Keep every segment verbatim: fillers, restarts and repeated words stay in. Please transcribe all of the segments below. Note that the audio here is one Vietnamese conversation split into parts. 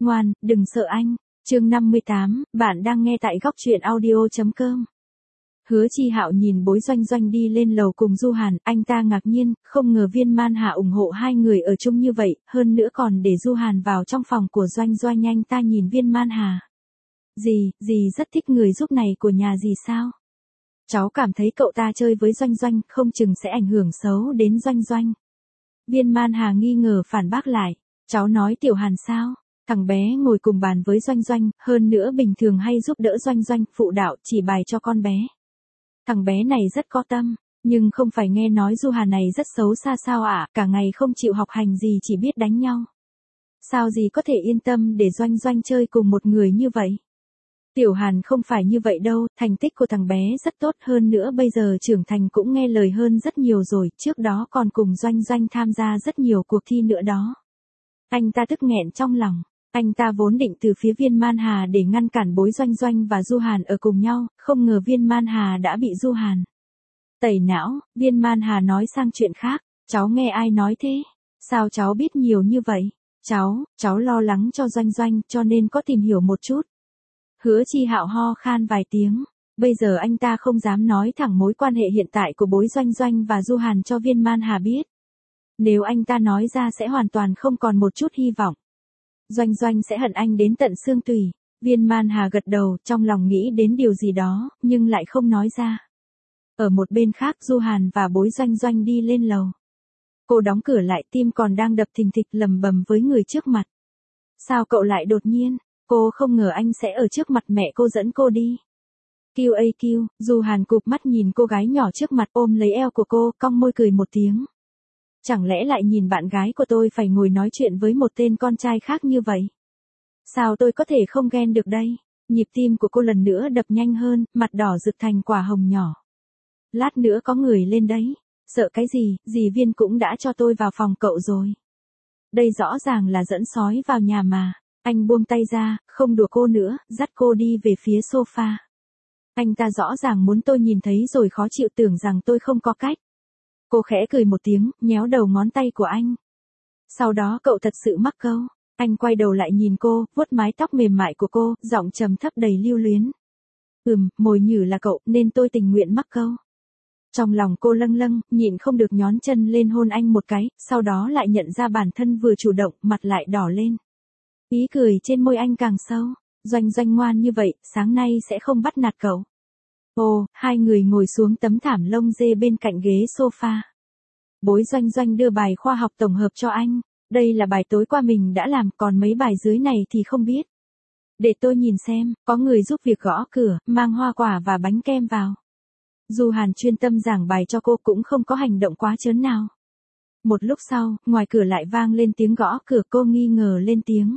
ngoan, đừng sợ anh. Chương năm mươi tám, bạn đang nghe tại góc truyện audio chấm com. Hứa Chi Hạo nhìn Bối Doanh Doanh đi lên lầu cùng Du Hàn, anh ta ngạc nhiên, không ngờ Viên Man Hà ủng hộ hai người ở chung như vậy, hơn nữa còn để Du Hàn vào trong phòng của Doanh Doanh. Anh ta nhìn Viên Man Hà. Dì, dì rất thích người giúp này của nhà dì sao? Cháu cảm thấy cậu ta chơi với Doanh Doanh, không chừng sẽ ảnh hưởng xấu đến Doanh Doanh. Viên Man Hà nghi ngờ phản bác lại, cháu nói Tiểu Hàn sao? Thằng bé ngồi cùng bàn với Doanh Doanh, hơn nữa bình thường hay giúp đỡ Doanh Doanh, phụ đạo, chỉ bài cho con bé. Thằng bé này rất có tâm, nhưng không phải nghe nói Du Hàn này rất xấu xa sao ạ, à? Cả ngày không chịu học hành gì, chỉ biết đánh nhau. Sao dì có thể yên tâm để Doanh Doanh chơi cùng một người như vậy? Tiểu Hàn không phải như vậy đâu, thành tích của thằng bé rất tốt, hơn nữa bây giờ trưởng thành cũng nghe lời hơn rất nhiều rồi, trước đó còn cùng Doanh Doanh tham gia rất nhiều cuộc thi nữa đó. Anh ta tức nghẹn trong lòng, anh ta vốn định từ phía Viên Man Hà để ngăn cản Bối Doanh Doanh và Du Hàn ở cùng nhau, không ngờ Viên Man Hà đã bị Du Hàn tẩy não. Viên Man Hà nói sang chuyện khác, cháu nghe ai nói thế? Sao cháu biết nhiều như vậy? Cháu, cháu lo lắng cho Doanh Doanh cho nên có tìm hiểu một chút. Hứa Chi Hạo ho khan vài tiếng, bây giờ anh ta không dám nói thẳng mối quan hệ hiện tại của Bối Doanh Doanh và Du Hàn cho Viên Man Hà biết. Nếu anh ta nói ra sẽ hoàn toàn không còn một chút hy vọng. Doanh Doanh sẽ hận anh đến tận xương tủy. Viên Man Hà gật đầu, trong lòng nghĩ đến điều gì đó, nhưng lại không nói ra. Ở một bên khác, Du Hàn và Bối Doanh Doanh đi lên lầu. Cô đóng cửa lại, tim còn đang đập thình thịch, lầm bầm với người trước mặt. Sao cậu lại đột nhiên? Cô không ngờ anh sẽ ở trước mặt mẹ cô dẫn cô đi. Kiu a kiu, Du Hàn cụp mắt nhìn cô gái nhỏ trước mặt, ôm lấy eo của cô, cong môi cười một tiếng. Chẳng lẽ lại nhìn bạn gái của tôi phải ngồi nói chuyện với một tên con trai khác như vậy? Sao tôi có thể không ghen được đây? Nhịp tim của cô lần nữa đập nhanh hơn, mặt đỏ rực thành quả hồng nhỏ. Lát nữa có người lên đấy. Sợ cái gì, dì Viên cũng đã cho tôi vào phòng cậu rồi. Đây rõ ràng là dẫn sói vào nhà mà. Anh buông tay ra, không đùa cô nữa, dắt cô đi về phía sofa. Anh ta rõ ràng muốn tôi nhìn thấy rồi khó chịu, tưởng rằng tôi không có cách. Cô khẽ cười một tiếng, nhéo đầu ngón tay của anh. Sau đó cậu thật sự mắc câu. Anh quay đầu lại nhìn cô, vuốt mái tóc mềm mại của cô, giọng trầm thấp đầy lưu luyến. Ừm, mồi nhử là cậu, nên tôi tình nguyện mắc câu. Trong lòng cô lâng lâng, nhịn không được nhón chân lên hôn anh một cái, sau đó lại nhận ra bản thân vừa chủ động, mặt lại đỏ lên. Ý cười trên môi anh càng sâu. Doanh Doanh ngoan như vậy, sáng nay sẽ không bắt nạt cậu. Ồ, hai người ngồi xuống tấm thảm lông dê bên cạnh ghế sofa. Bối Doanh Doanh đưa bài khoa học tổng hợp cho anh. Đây là bài tối qua mình đã làm, còn mấy bài dưới này thì không biết. Để tôi nhìn xem, có người giúp việc gõ cửa, mang hoa quả và bánh kem vào. Du Hàn chuyên tâm giảng bài cho cô, cũng không có hành động quá trớn nào. Một lúc sau, ngoài cửa lại vang lên tiếng gõ cửa, cô nghi ngờ lên tiếng.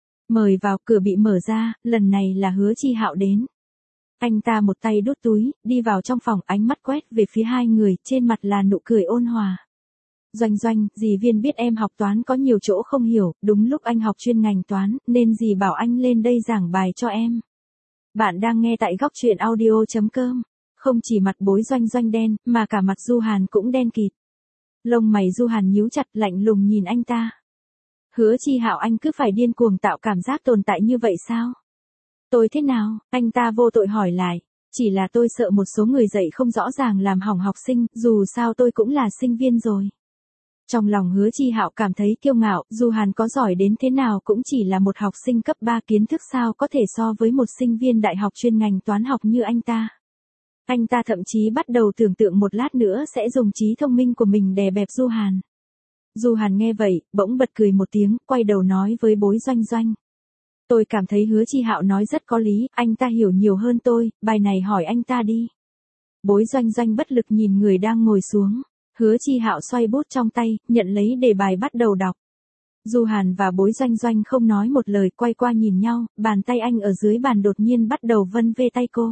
Mời vào, cửa bị mở ra, lần này là Hứa Chi Hạo đến. Anh ta một tay đút túi, đi vào trong phòng, ánh mắt quét về phía hai người, trên mặt là nụ cười ôn hòa. Doanh Doanh, dì Viên biết em học toán có nhiều chỗ không hiểu, đúng lúc anh học chuyên ngành toán, nên dì bảo anh lên đây giảng bài cho em. Bạn đang nghe tại góc truyện audio chấm com. Không chỉ mặt Bối Doanh Doanh đen, mà cả mặt Du Hàn cũng đen kịt. Lông mày Du Hàn nhíu chặt, lạnh lùng nhìn anh ta. Hứa Chi Hạo, anh cứ phải điên cuồng tạo cảm giác tồn tại như vậy sao? Tôi thế nào? Anh ta vô tội hỏi lại. Chỉ là tôi sợ một số người dạy không rõ ràng làm hỏng học sinh, dù sao tôi cũng là sinh viên rồi. Trong lòng Hứa Chi Hạo cảm thấy kiêu ngạo, Du Hàn có giỏi đến thế nào cũng chỉ là một học sinh cấp ba, kiến thức sao có thể so với một sinh viên đại học chuyên ngành toán học như anh ta. Anh ta thậm chí bắt đầu tưởng tượng một lát nữa sẽ dùng trí thông minh của mình đè bẹp Du Hàn. Du Hàn nghe vậy, bỗng bật cười một tiếng, quay đầu nói với Bối Doanh Doanh. Tôi cảm thấy Hứa Chi Hạo nói rất có lý, anh ta hiểu nhiều hơn tôi, bài này hỏi anh ta đi. Bối Doanh Doanh bất lực nhìn người đang ngồi xuống. Hứa Chi Hạo xoay bút trong tay, nhận lấy đề bài bắt đầu đọc. Du Hàn và Bối Doanh Doanh không nói một lời, quay qua nhìn nhau, bàn tay anh ở dưới bàn đột nhiên bắt đầu vân vê tay cô.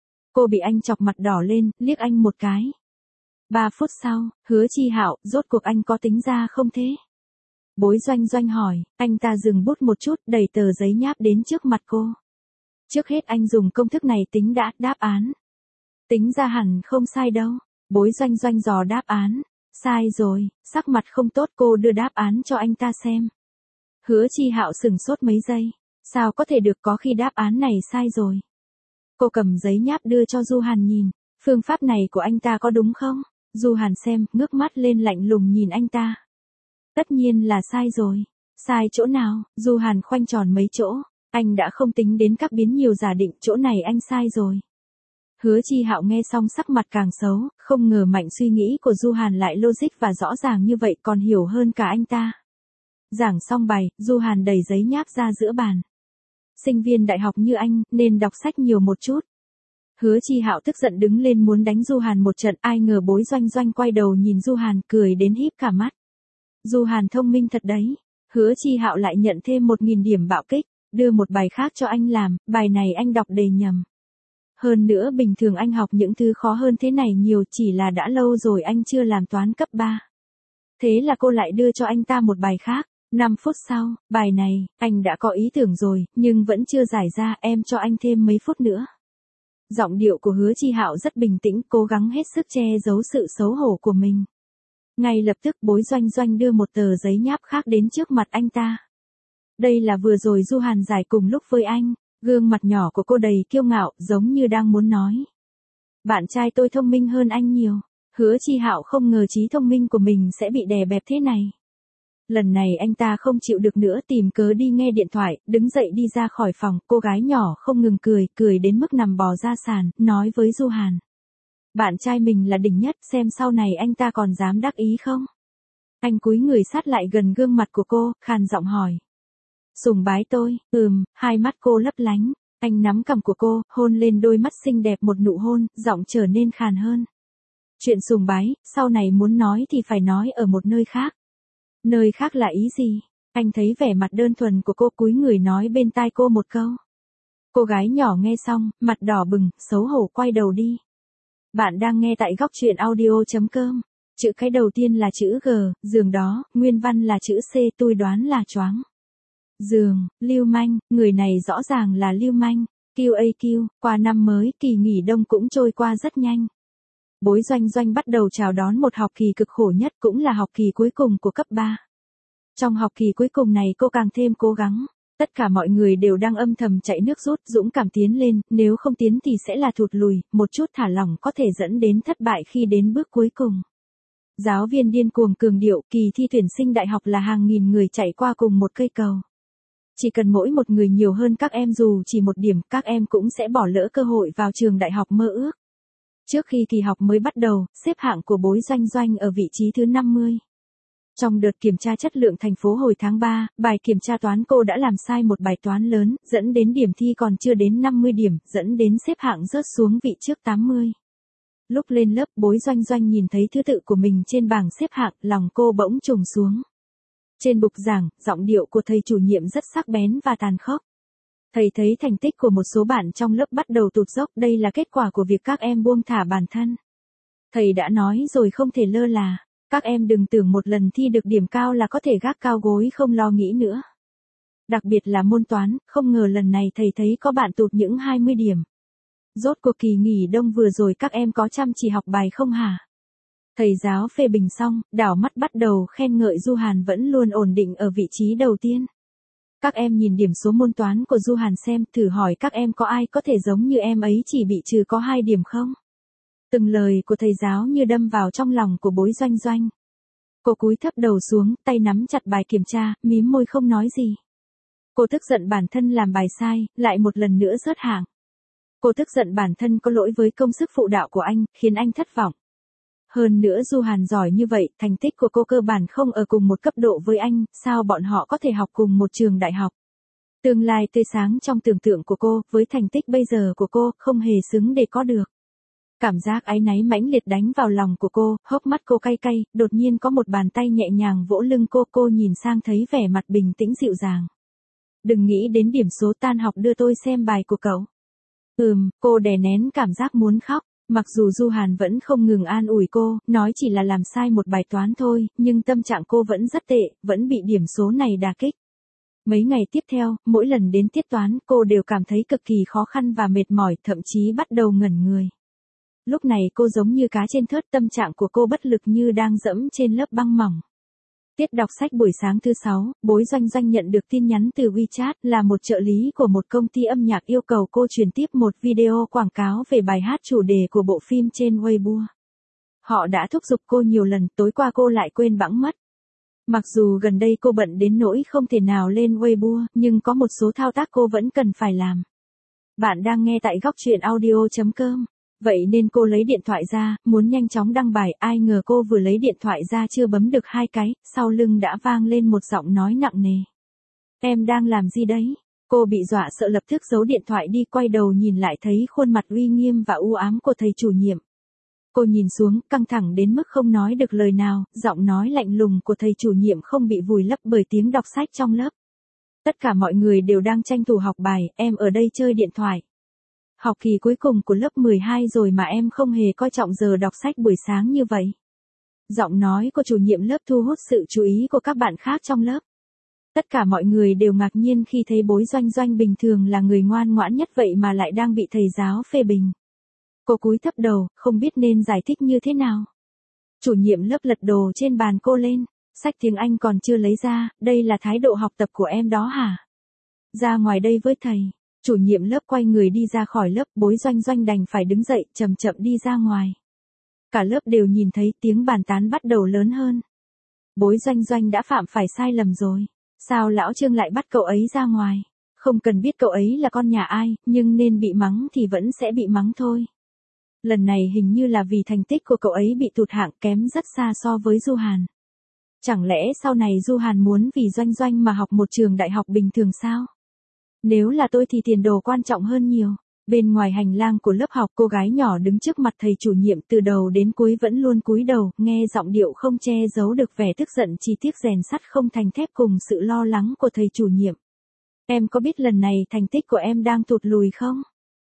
Cô bị anh chọc mặt đỏ lên, liếc anh một cái. Ba phút sau, Hứa Chi Hạo, rốt cuộc anh có tính ra không thế? Bối Doanh Doanh hỏi, anh ta dừng bút một chút, đẩy tờ giấy nháp đến trước mặt cô. Trước hết anh dùng công thức này tính đã, đáp án. Tính ra hẳn không sai đâu. Bối Doanh Doanh dò đáp án. Sai rồi, sắc mặt không tốt, cô đưa đáp án cho anh ta xem. Hứa Chi Hạo sừng sốt mấy giây. Sao có thể được, có khi đáp án này sai rồi. Cô cầm giấy nháp đưa cho Du Hàn nhìn. Phương pháp này của anh ta có đúng không? Du Hàn xem, ngước mắt lên lạnh lùng nhìn anh ta. Tất nhiên là sai rồi. Sai chỗ nào? Du Hàn khoanh tròn mấy chỗ. Anh đã không tính đến các biến nhiều giả định, chỗ này anh sai rồi. Hứa Chi Hạo nghe xong sắc mặt càng xấu, không ngờ mạnh suy nghĩ của Du Hàn lại logic và rõ ràng như vậy, còn hiểu hơn cả anh ta. Giảng xong bài, Du Hàn đẩy giấy nháp ra giữa bàn. Sinh viên đại học như anh, nên đọc sách nhiều một chút. Hứa Chi Hạo tức giận đứng lên muốn đánh Du Hàn một trận, ai ngờ Bối Doanh Doanh quay đầu nhìn Du Hàn, cười đến híp cả mắt. Du Hàn thông minh thật đấy. Hứa Chi Hạo lại nhận thêm một nghìn điểm bạo kích, đưa một bài khác cho anh làm, bài này anh đọc đề nhầm. Hơn nữa bình thường anh học những thứ khó hơn thế này nhiều, chỉ là đã lâu rồi anh chưa làm toán cấp ba. Thế là cô lại đưa cho anh ta một bài khác. năm phút sau, bài này, anh đã có ý tưởng rồi, nhưng vẫn chưa giải ra, em cho anh thêm mấy phút nữa. Giọng điệu của Hứa Chi Hạo rất bình tĩnh, cố gắng hết sức che giấu sự xấu hổ của mình. Ngay lập tức Bối Doanh Doanh đưa một tờ giấy nháp khác đến trước mặt anh ta. Đây là vừa rồi Du Hàn giải cùng lúc với anh. Gương mặt nhỏ của cô đầy kiêu ngạo, giống như đang muốn nói. Bạn trai tôi thông minh hơn anh nhiều. Hứa Chi Hạo không ngờ trí thông minh của mình sẽ bị đè bẹp thế này. Lần này anh ta không chịu được nữa, tìm cớ đi nghe điện thoại, đứng dậy đi ra khỏi phòng. Cô gái nhỏ không ngừng cười, cười đến mức nằm bò ra sàn, nói với Du Hàn. Bạn trai mình là đỉnh nhất, xem sau này anh ta còn dám đắc ý không? Anh cúi người sát lại gần gương mặt của cô, khàn giọng hỏi. Sùng bái tôi, ừm, hai mắt cô lấp lánh. Anh nắm cằm của cô, hôn lên đôi mắt xinh đẹp một nụ hôn, giọng trở nên khàn hơn. Chuyện sùng bái, sau này muốn nói thì phải nói ở một nơi khác. Nơi khác là ý gì? Anh thấy vẻ mặt đơn thuần của cô, cúi người nói bên tai cô một câu. Cô gái nhỏ nghe xong, mặt đỏ bừng, xấu hổ quay đầu đi. Bạn đang nghe tại góc truyện audio chấm com. Chữ cái đầu tiên là chữ G, giường đó, nguyên văn là chữ C, tôi đoán là choáng. Giường, lưu manh, người này rõ ràng là lưu manh. quy a quy, qua năm mới, kỳ nghỉ đông cũng trôi qua rất nhanh. Bối Doanh Doanh bắt đầu chào đón một học kỳ cực khổ nhất, cũng là học kỳ cuối cùng của cấp ba. Trong học kỳ cuối cùng này cô càng thêm cố gắng. Tất cả mọi người đều đang âm thầm chạy nước rút, dũng cảm tiến lên, nếu không tiến thì sẽ là thụt lùi, một chút thả lỏng có thể dẫn đến thất bại khi đến bước cuối cùng. Giáo viên điên cuồng cường điệu, kỳ thi tuyển sinh đại học là hàng nghìn người chạy qua cùng một cây cầu. Chỉ cần mỗi một người nhiều hơn các em dù chỉ một điểm, các em cũng sẽ bỏ lỡ cơ hội vào trường đại học mơ ước. Trước khi kỳ học mới bắt đầu, xếp hạng của Bối Doanh Doanh ở vị trí thứ năm mươi. Trong đợt kiểm tra chất lượng thành phố hồi tháng ba, bài kiểm tra toán cô đã làm sai một bài toán lớn, dẫn đến điểm thi còn chưa đến năm mươi điểm, dẫn đến xếp hạng rớt xuống vị trước tám mươi. Lúc lên lớp, Bối Doanh Doanh nhìn thấy thứ tự của mình trên bảng xếp hạng, lòng cô bỗng trùng xuống. Trên bục giảng, giọng điệu của thầy chủ nhiệm rất sắc bén và tàn khốc. Thầy thấy thành tích của một số bạn trong lớp bắt đầu tụt dốc, đây là kết quả của việc các em buông thả bản thân. Thầy đã nói rồi không thể lơ là. Các em đừng tưởng một lần thi được điểm cao là có thể gác cao gối không lo nghĩ nữa. Đặc biệt là môn toán, không ngờ lần này thầy thấy có bạn tụt những hai mươi điểm. Rốt cuộc kỳ nghỉ đông vừa rồi các em có chăm chỉ học bài không hả? Thầy giáo phê bình xong, đảo mắt bắt đầu khen ngợi Du Hàn vẫn luôn ổn định ở vị trí đầu tiên. Các em nhìn điểm số môn toán của Du Hàn xem, thử hỏi các em có ai có thể giống như em ấy chỉ bị trừ có hai điểm không? Từng lời của thầy giáo như đâm vào trong lòng của Bối Doanh Doanh. Cô cúi thấp đầu xuống, tay nắm chặt bài kiểm tra, mím môi không nói gì. Cô tức giận bản thân làm bài sai, lại một lần nữa rớt hạng. Cô tức giận bản thân có lỗi với công sức phụ đạo của anh, khiến anh thất vọng. Hơn nữa Du Hàn giỏi như vậy, thành tích của cô cơ bản không ở cùng một cấp độ với anh, sao bọn họ có thể học cùng một trường đại học? Tương lai tươi sáng trong tưởng tượng của cô, với thành tích bây giờ của cô, không hề xứng để có được. Cảm giác áy náy mãnh liệt đánh vào lòng của cô, hốc mắt cô cay cay, đột nhiên có một bàn tay nhẹ nhàng vỗ lưng cô, cô nhìn sang thấy vẻ mặt bình tĩnh dịu dàng. Đừng nghĩ đến điểm số, tan học đưa tôi xem bài của cậu. Ừm, cô đè nén cảm giác muốn khóc, mặc dù Du Hàn vẫn không ngừng an ủi cô, nói chỉ là làm sai một bài toán thôi, nhưng tâm trạng cô vẫn rất tệ, vẫn bị điểm số này đả kích. Mấy ngày tiếp theo, mỗi lần đến tiết toán, cô đều cảm thấy cực kỳ khó khăn và mệt mỏi, thậm chí bắt đầu ngẩn người. Lúc này cô giống như cá trên thớt, tâm trạng của cô bất lực như đang dẫm trên lớp băng mỏng. Tiết đọc sách buổi sáng thứ sáu, Bối Doanh Doanh nhận được tin nhắn từ WeChat là một trợ lý của một công ty âm nhạc yêu cầu cô truyền tiếp một video quảng cáo về bài hát chủ đề của bộ phim trên Weibo. Họ đã thúc giục cô nhiều lần, tối qua cô lại quên bẵng mất. Mặc dù gần đây cô bận đến nỗi không thể nào lên Weibo, nhưng có một số thao tác cô vẫn cần phải làm. Bạn đang nghe tại góc truyện audio chấm com. Vậy nên cô lấy điện thoại ra, muốn nhanh chóng đăng bài, ai ngờ cô vừa lấy điện thoại ra chưa bấm được hai cái, sau lưng đã vang lên một giọng nói nặng nề. Em đang làm gì đấy? Cô bị dọa sợ lập tức giấu điện thoại đi, quay đầu nhìn lại thấy khuôn mặt uy nghiêm và u ám của thầy chủ nhiệm. Cô nhìn xuống, căng thẳng đến mức không nói được lời nào, giọng nói lạnh lùng của thầy chủ nhiệm không bị vùi lấp bởi tiếng đọc sách trong lớp. Tất cả mọi người đều đang tranh thủ học bài, em ở đây chơi điện thoại. Học kỳ cuối cùng của lớp mười hai rồi mà em không hề coi trọng giờ đọc sách buổi sáng như vậy. Giọng nói của chủ nhiệm lớp thu hút sự chú ý của các bạn khác trong lớp. Tất cả mọi người đều ngạc nhiên khi thấy Bối Doanh Doanh bình thường là người ngoan ngoãn nhất vậy mà lại đang bị thầy giáo phê bình. Cô cúi thấp đầu, không biết nên giải thích như thế nào. Chủ nhiệm lớp lật đồ trên bàn cô lên, sách tiếng Anh còn chưa lấy ra, đây là thái độ học tập của em đó hả? Ra ngoài đây với thầy. Chủ nhiệm lớp quay người đi ra khỏi lớp, Bối Doanh Doanh đành phải đứng dậy, chậm chậm đi ra ngoài. Cả lớp đều nhìn thấy tiếng bàn tán bắt đầu lớn hơn. Bối Doanh Doanh đã phạm phải sai lầm rồi. Sao lão Trương lại bắt cậu ấy ra ngoài? Không cần biết cậu ấy là con nhà ai, nhưng nên bị mắng thì vẫn sẽ bị mắng thôi. Lần này hình như là vì thành tích của cậu ấy bị tụt hạng, kém rất xa so với Du Hàn. Chẳng lẽ sau này Du Hàn muốn vì Doanh Doanh mà học một trường đại học bình thường sao? Nếu là tôi thì tiền đồ quan trọng hơn nhiều. Bên ngoài hành lang của lớp học, cô gái nhỏ đứng trước mặt thầy chủ nhiệm từ đầu đến cuối vẫn luôn cúi đầu, nghe giọng điệu không che giấu được vẻ tức giận, chỉ tiếc rèn sắt không thành thép cùng sự lo lắng của thầy chủ nhiệm. Em có biết lần này thành tích của em đang tụt lùi không?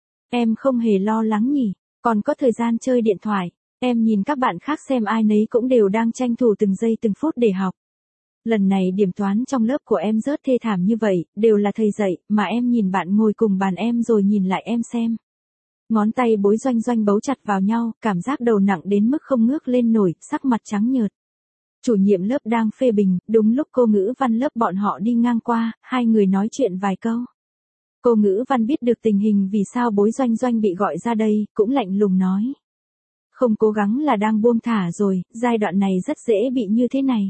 Em không hề lo lắng nhỉ, còn có thời gian chơi điện thoại. Em nhìn các bạn khác xem ai nấy cũng đều đang tranh thủ từng giây từng phút để học. Lần này điểm toán trong lớp của em rớt thê thảm như vậy, đều là thầy dạy, mà em nhìn bạn ngồi cùng bàn em rồi nhìn lại em xem. Ngón tay Bối Doanh Doanh bấu chặt vào nhau, cảm giác đầu nặng đến mức không ngước lên nổi, sắc mặt trắng nhợt. Chủ nhiệm lớp đang phê bình, đúng lúc cô ngữ văn lớp bọn họ đi ngang qua, hai người nói chuyện vài câu. Cô ngữ văn biết được tình hình vì sao Bối Doanh Doanh bị gọi ra đây, cũng lạnh lùng nói. Không cố gắng là đang buông thả rồi, giai đoạn này rất dễ bị như thế này.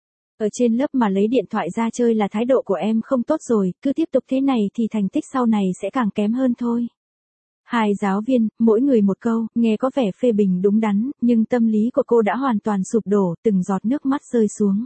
Ở trên lớp mà lấy điện thoại ra chơi là thái độ của em không tốt rồi, cứ tiếp tục thế này thì thành tích sau này sẽ càng kém hơn thôi. Hai giáo viên, mỗi người một câu, nghe có vẻ phê bình đúng đắn, nhưng tâm lý của cô đã hoàn toàn sụp đổ, từng giọt nước mắt rơi xuống.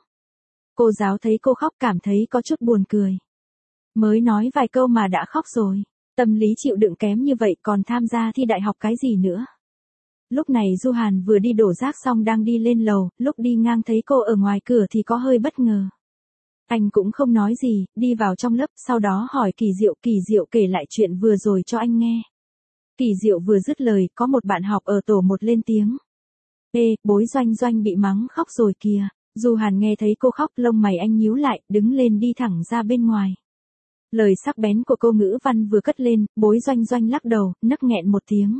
Cô giáo thấy cô khóc cảm thấy có chút buồn cười. Mới nói vài câu mà đã khóc rồi, tâm lý chịu đựng kém như vậy còn tham gia thi đại học cái gì nữa. Lúc này Du Hàn vừa đi đổ rác xong đang đi lên lầu, lúc đi ngang thấy cô ở ngoài cửa thì có hơi bất ngờ. Anh cũng không nói gì, đi vào trong lớp, sau đó hỏi Kỳ Diệu, Kỳ Diệu kể lại chuyện vừa rồi cho anh nghe. Kỳ Diệu vừa dứt lời, có một bạn học ở tổ một lên tiếng. Ê, Bối Doanh Doanh bị mắng khóc rồi kìa. Du Hàn nghe thấy cô khóc, lông mày anh nhíu lại, đứng lên đi thẳng ra bên ngoài. Lời sắc bén của cô ngữ văn vừa cất lên, Bối Doanh Doanh lắc đầu, nấc nghẹn một tiếng.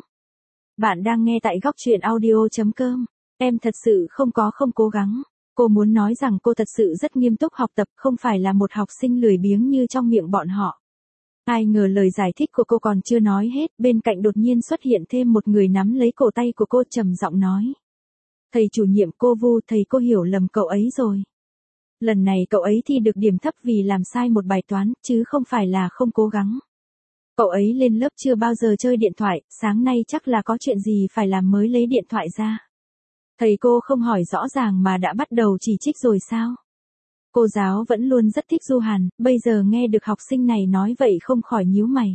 Bạn đang nghe tại góc truyện audio chấm com. Em thật sự không có không cố gắng. Cô muốn nói rằng cô thật sự rất nghiêm túc học tập, không phải là một học sinh lười biếng như trong miệng bọn họ. Ai ngờ lời giải thích của cô còn chưa nói hết, bên cạnh đột nhiên xuất hiện thêm một người nắm lấy cổ tay của cô trầm giọng nói. Thầy chủ nhiệm cô Vu, thầy cô hiểu lầm cậu ấy rồi. Lần này cậu ấy thi được điểm thấp vì làm sai một bài toán, chứ không phải là không cố gắng. Cậu ấy lên lớp chưa bao giờ chơi điện thoại, sáng nay chắc là có chuyện gì phải làm mới lấy điện thoại ra. Thầy cô không hỏi rõ ràng mà đã bắt đầu chỉ trích rồi sao? Cô giáo vẫn luôn rất thích Du Hàn, bây giờ nghe được học sinh này nói vậy không khỏi nhíu mày.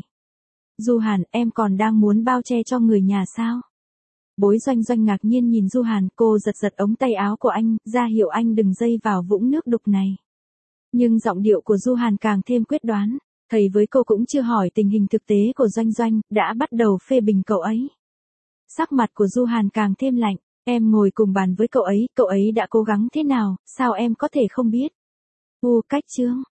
Du Hàn, em còn đang muốn bao che cho người nhà sao? Bối Doanh Doanh ngạc nhiên nhìn Du Hàn, cô giật giật ống tay áo của anh, ra hiệu anh đừng dây vào vũng nước đục này. Nhưng giọng điệu của Du Hàn càng thêm quyết đoán. Thầy với cô cũng chưa hỏi tình hình thực tế của Doanh Doanh, đã bắt đầu phê bình cậu ấy. Sắc mặt của Du Hàn càng thêm lạnh, em ngồi cùng bàn với cậu ấy, cậu ấy đã cố gắng thế nào, sao em có thể không biết? U cách chương,